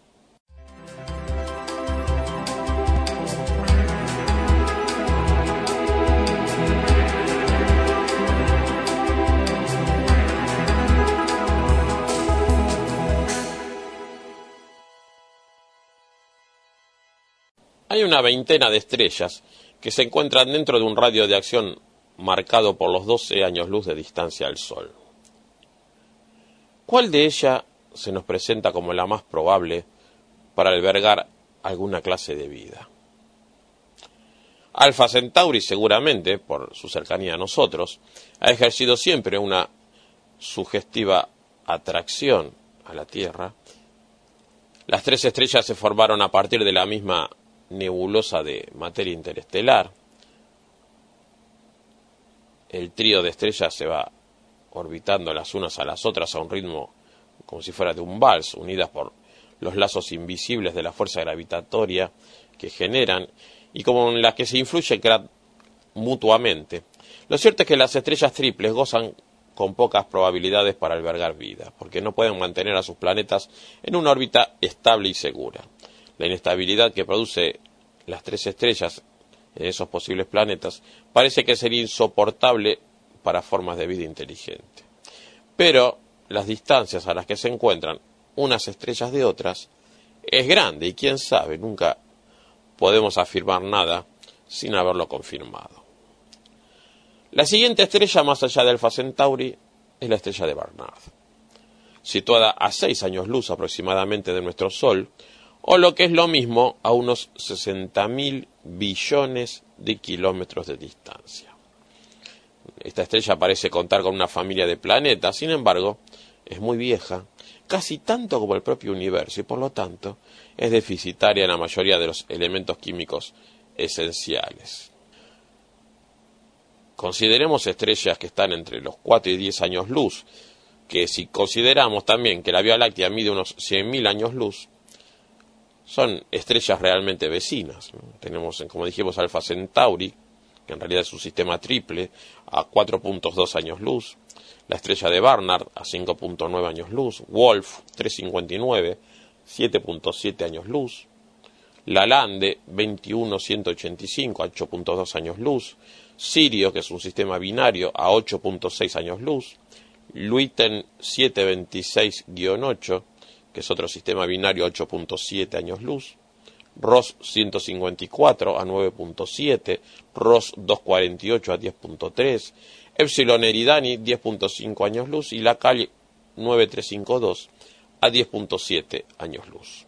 Hay una veintena de estrellas que se encuentran dentro de un radio de acción marcado por los doce años luz de distancia al Sol. ¿Cuál de ellas se nos presenta como la más probable para albergar alguna clase de vida? Alfa Centauri, seguramente, por su cercanía a nosotros, ha ejercido siempre una sugestiva atracción a la Tierra. Las tres estrellas se formaron a partir de la misma nebulosa de materia interestelar. El trío de estrellas se va orbitando las unas a las otras a un ritmo como si fuera de un vals, unidas por los lazos invisibles de la fuerza gravitatoria que generan y con las que se influyen mutuamente. Lo cierto es que las estrellas triples gozan con pocas probabilidades para albergar vida, porque no pueden mantener a sus planetas en una órbita estable y segura. La inestabilidad que produce las tres estrellas en esos posibles planetas parece que sería insoportable para formas de vida inteligente. Pero las distancias a las que se encuentran unas estrellas de otras es grande y quién sabe, nunca podemos afirmar nada sin haberlo confirmado. La siguiente estrella más allá de Alfa Centauri es la estrella de Barnard, situada a seis años luz aproximadamente de nuestro Sol, o lo que es lo mismo a unos sesenta mil billones de kilómetros de distancia. Esta estrella parece contar con una familia de planetas, sin embargo, es muy vieja, casi tanto como el propio universo, y por lo tanto es deficitaria en la mayoría de los elementos químicos esenciales. Consideremos estrellas que están entre los cuatro y diez años luz, que si consideramos también que la Vía Láctea mide unos cien mil años luz, son estrellas realmente vecinas, ¿no? Tenemos, como dijimos, Alfa Centauri, que en realidad es un sistema triple, a cuatro punto dos años luz, la estrella de Barnard a cinco punto nueve años luz, Wolf trescientos cincuenta y nueve, siete punto siete años luz, Lalande veintiuno mil ciento ochenta y cinco a ocho punto dos años luz, Sirio, que es un sistema binario, a ocho punto seis años luz, Luiten setecientos veintiséis guion ocho, que es otro sistema binario, ocho punto siete años luz, Ross ciento cincuenta y cuatro a nueve punto siete, Ross doscientos cuarenta y ocho a diez punto tres, Epsilon Eridani diez punto cinco años luz y la Cali nueve mil trescientos cincuenta y dos a diez punto siete años luz.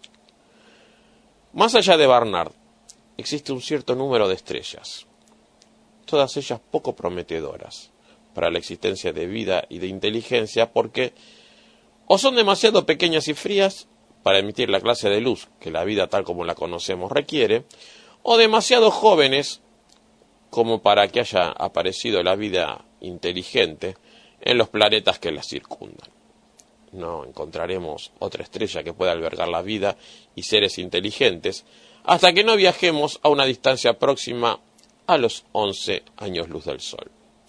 Más allá de Barnard, existe un cierto número de estrellas, todas ellas poco prometedoras para la existencia de vida y de inteligencia, porque o son demasiado pequeñas y frías para emitir la clase de luz que la vida tal como la conocemos requiere, o demasiado jóvenes como para que haya aparecido la vida inteligente en los planetas que la circundan. No encontraremos otra estrella que pueda albergar la vida y seres inteligentes hasta que no viajemos a una distancia próxima a los once años luz del Sol.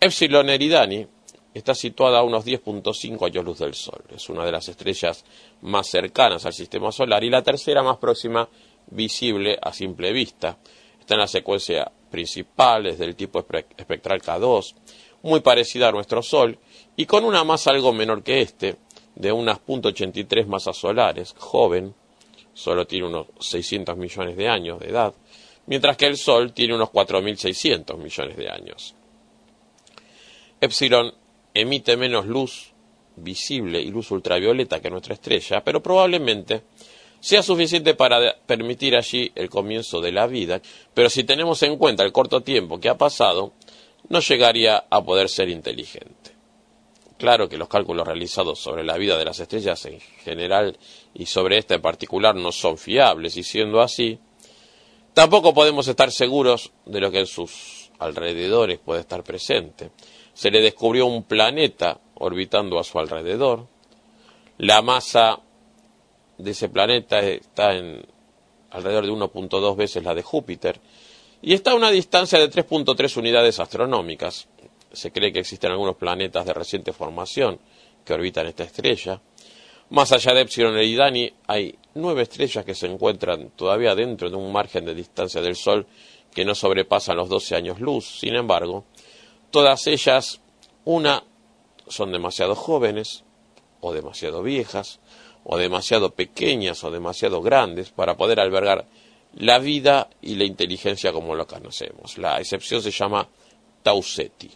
Epsilon Eridani está situada a unos diez punto cinco años luz del Sol. Es una de las estrellas más cercanas al sistema solar y la tercera más próxima visible a simple vista. Está en la secuencia principal, es del tipo espectral K dos, muy parecida a nuestro Sol y con una masa algo menor que este, de unas punto ochenta y tres masas solares, joven, solo tiene unos seiscientos millones de años de edad, mientras que el Sol tiene unos cuatro mil seiscientos millones de años. Epsilon emite menos luz visible y luz ultravioleta que nuestra estrella, pero probablemente sea suficiente para permitir allí el comienzo de la vida, pero si tenemos en cuenta el corto tiempo que ha pasado, no llegaría a poder ser inteligente. Claro que los cálculos realizados sobre la vida de las estrellas en general y sobre esta en particular no son fiables, y siendo así, tampoco podemos estar seguros de lo que en sus alrededores puede estar presente. Se le descubrió un planeta orbitando a su alrededor. La masa de ese planeta está en alrededor de uno punto dos veces la de Júpiter y está a una distancia de tres punto tres unidades astronómicas. Se cree que existen algunos planetas de reciente formación que orbitan esta estrella. Más allá de Epsilon Eridani hay nueve estrellas que se encuentran todavía dentro de un margen de distancia del Sol que no sobrepasan los doce años luz. Sin embargo, todas ellas, una, son demasiado jóvenes o demasiado viejas, o demasiado pequeñas o demasiado grandes para poder albergar la vida y la inteligencia como lo conocemos. La excepción se llama Tau Ceti.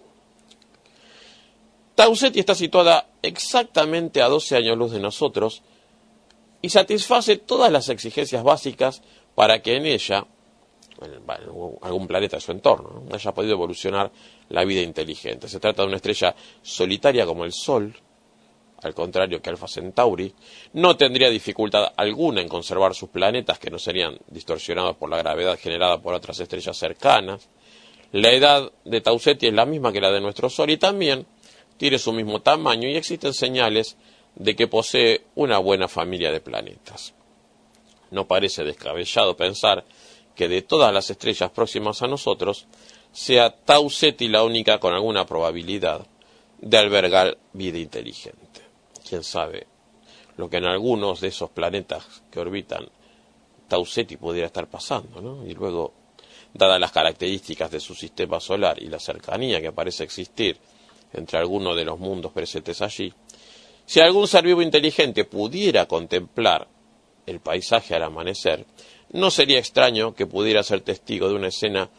Tau Ceti está situada exactamente a doce años luz de nosotros y satisface todas las exigencias básicas para que en ella, en algún planeta de su entorno, ¿no?, haya podido evolucionar la vida inteligente. Se trata de una estrella solitaria como el Sol, al contrario que Alfa Centauri. No tendría dificultad alguna en conservar sus planetas, que no serían distorsionados por la gravedad generada por otras estrellas cercanas. La edad de Tau Ceti es la misma que la de nuestro Sol y también tiene su mismo tamaño, y existen señales de que posee una buena familia de planetas. No parece descabellado pensar que de todas las estrellas próximas a nosotros, sea Tau Ceti la única con alguna probabilidad de albergar vida inteligente. Quién sabe lo que en algunos de esos planetas que orbitan Tau Ceti pudiera estar pasando, ¿no? Y luego, dadas las características de su sistema solar y la cercanía que parece existir entre algunos de los mundos presentes allí, si algún ser vivo inteligente pudiera contemplar el paisaje al amanecer, no sería extraño que pudiera ser testigo de una escena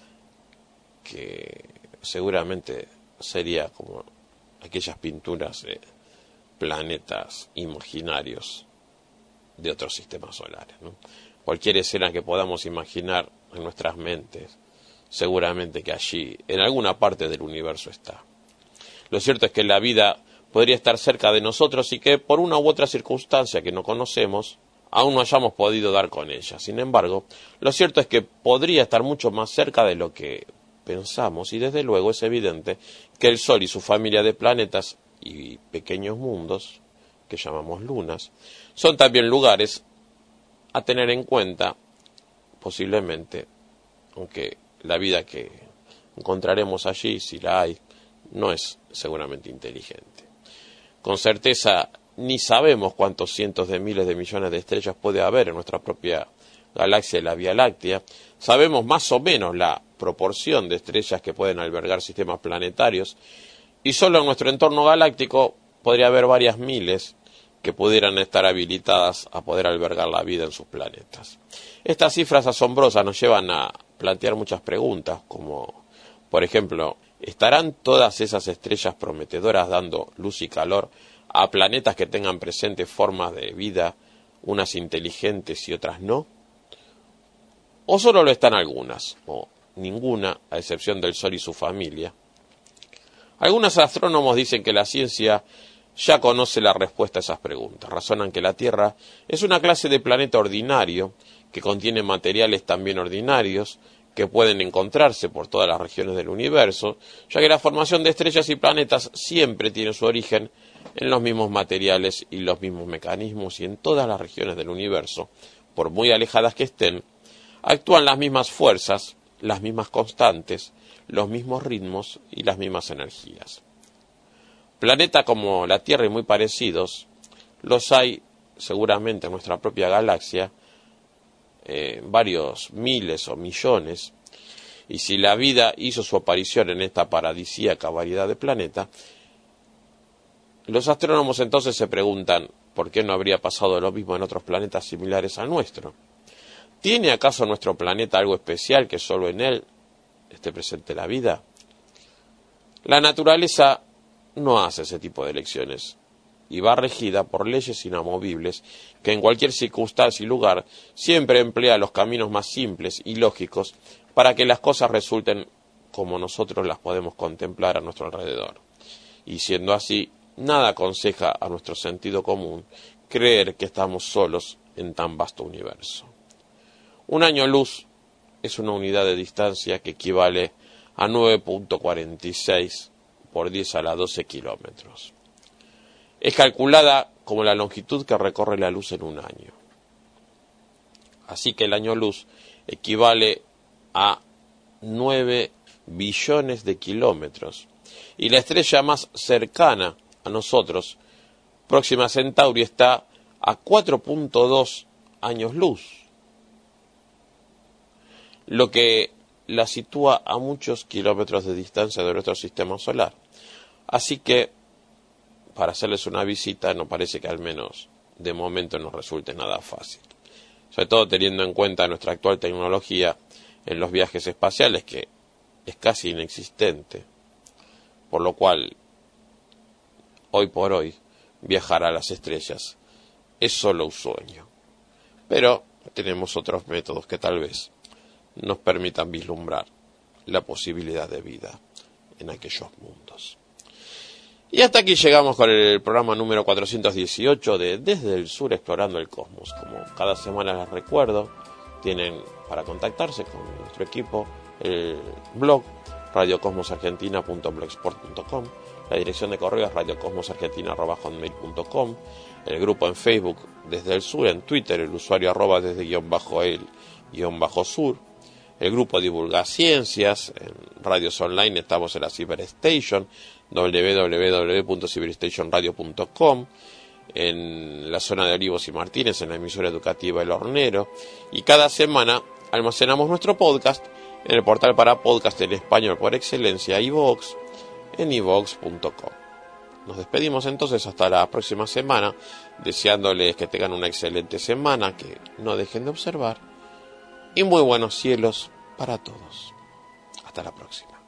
que seguramente sería como aquellas pinturas de planetas imaginarios de otros sistemas solares, ¿no? Cualquier escena que podamos imaginar en nuestras mentes, seguramente que allí, en alguna parte del universo está. Lo cierto es que la vida podría estar cerca de nosotros y que por una u otra circunstancia que no conocemos, aún no hayamos podido dar con ella. Sin embargo, lo cierto es que podría estar mucho más cerca de lo que pensamos, y desde luego es evidente que el Sol y su familia de planetas y pequeños mundos, que llamamos lunas, son también lugares a tener en cuenta, posiblemente, aunque la vida que encontraremos allí, si la hay, no es seguramente inteligente. Con certeza ni sabemos cuántos cientos de miles de millones de estrellas puede haber en nuestra propia galaxia de la Vía Láctea. Sabemos más o menos la proporción de estrellas que pueden albergar sistemas planetarios, y solo en nuestro entorno galáctico podría haber varias miles que pudieran estar habilitadas a poder albergar la vida en sus planetas. Estas cifras asombrosas nos llevan a plantear muchas preguntas, como, por ejemplo, ¿estarán todas esas estrellas prometedoras dando luz y calor a planetas que tengan presentes formas de vida, unas inteligentes y otras no? ¿O solo lo están algunas, o ninguna, a excepción del Sol y su familia? Algunos astrónomos dicen que la ciencia ya conoce la respuesta a esas preguntas. Razonan que la Tierra es una clase de planeta ordinario que contiene materiales también ordinarios que pueden encontrarse por todas las regiones del universo, ya que la formación de estrellas y planetas siempre tiene su origen en los mismos materiales y los mismos mecanismos, y en todas las regiones del universo, por muy alejadas que estén, actúan las mismas fuerzas, las mismas constantes, los mismos ritmos y las mismas energías. Planetas como la Tierra y muy parecidos, los hay seguramente en nuestra propia galaxia, eh, varios miles o millones, y si la vida hizo su aparición en esta paradisíaca variedad de planetas, los astrónomos entonces se preguntan, ¿por qué no habría pasado lo mismo en otros planetas similares al nuestro? ¿Tiene acaso nuestro planeta algo especial que solo en él esté presente la vida? La naturaleza no hace ese tipo de elecciones y va regida por leyes inamovibles que en cualquier circunstancia y lugar siempre emplea los caminos más simples y lógicos para que las cosas resulten como nosotros las podemos contemplar a nuestro alrededor. Y siendo así, nada aconseja a nuestro sentido común creer que estamos solos en tan vasto universo. Un año luz es una unidad de distancia que equivale a nueve punto cuarenta y seis por diez a la doce kilómetros. Es calculada como la longitud que recorre la luz en un año. Así que el año luz equivale a nueve billones de kilómetros. Y la estrella más cercana a nosotros, Próxima Centauri, está a cuatro punto dos años luz, lo que la sitúa a muchos kilómetros de distancia de nuestro sistema solar. Así que, para hacerles una visita, no parece que al menos de momento nos resulte nada fácil. Sobre todo teniendo en cuenta nuestra actual tecnología en los viajes espaciales, que es casi inexistente. Por lo cual, hoy por hoy, viajar a las estrellas es solo un sueño. Pero tenemos otros métodos que tal vez nos permitan vislumbrar la posibilidad de vida en aquellos mundos. Y hasta aquí llegamos con el programa número cuatrocientos dieciocho de Desde el Sur Explorando el Cosmos. Como cada semana les recuerdo, tienen para contactarse con nuestro equipo el blog radio cosmos argentina punto blogspot punto com, la dirección de correo es radio cosmos argentina arroba hotmail punto com, el grupo en Facebook Desde el Sur, en Twitter el usuario arroba desde guión bajo el guión bajo sur, el grupo Divulga Ciencias, en radios online estamos en la Cyberstation, doble u doble u doble u punto cyberstation radio punto com, en la zona de Olivos y Martínez, en la emisora educativa El Hornero, y cada semana almacenamos nuestro podcast en el portal para podcast en español por excelencia, iVoox, en iVoox punto com. Nos despedimos entonces hasta la próxima semana, deseándoles que tengan una excelente semana, que no dejen de observar, y muy buenos cielos para todos. Hasta la próxima.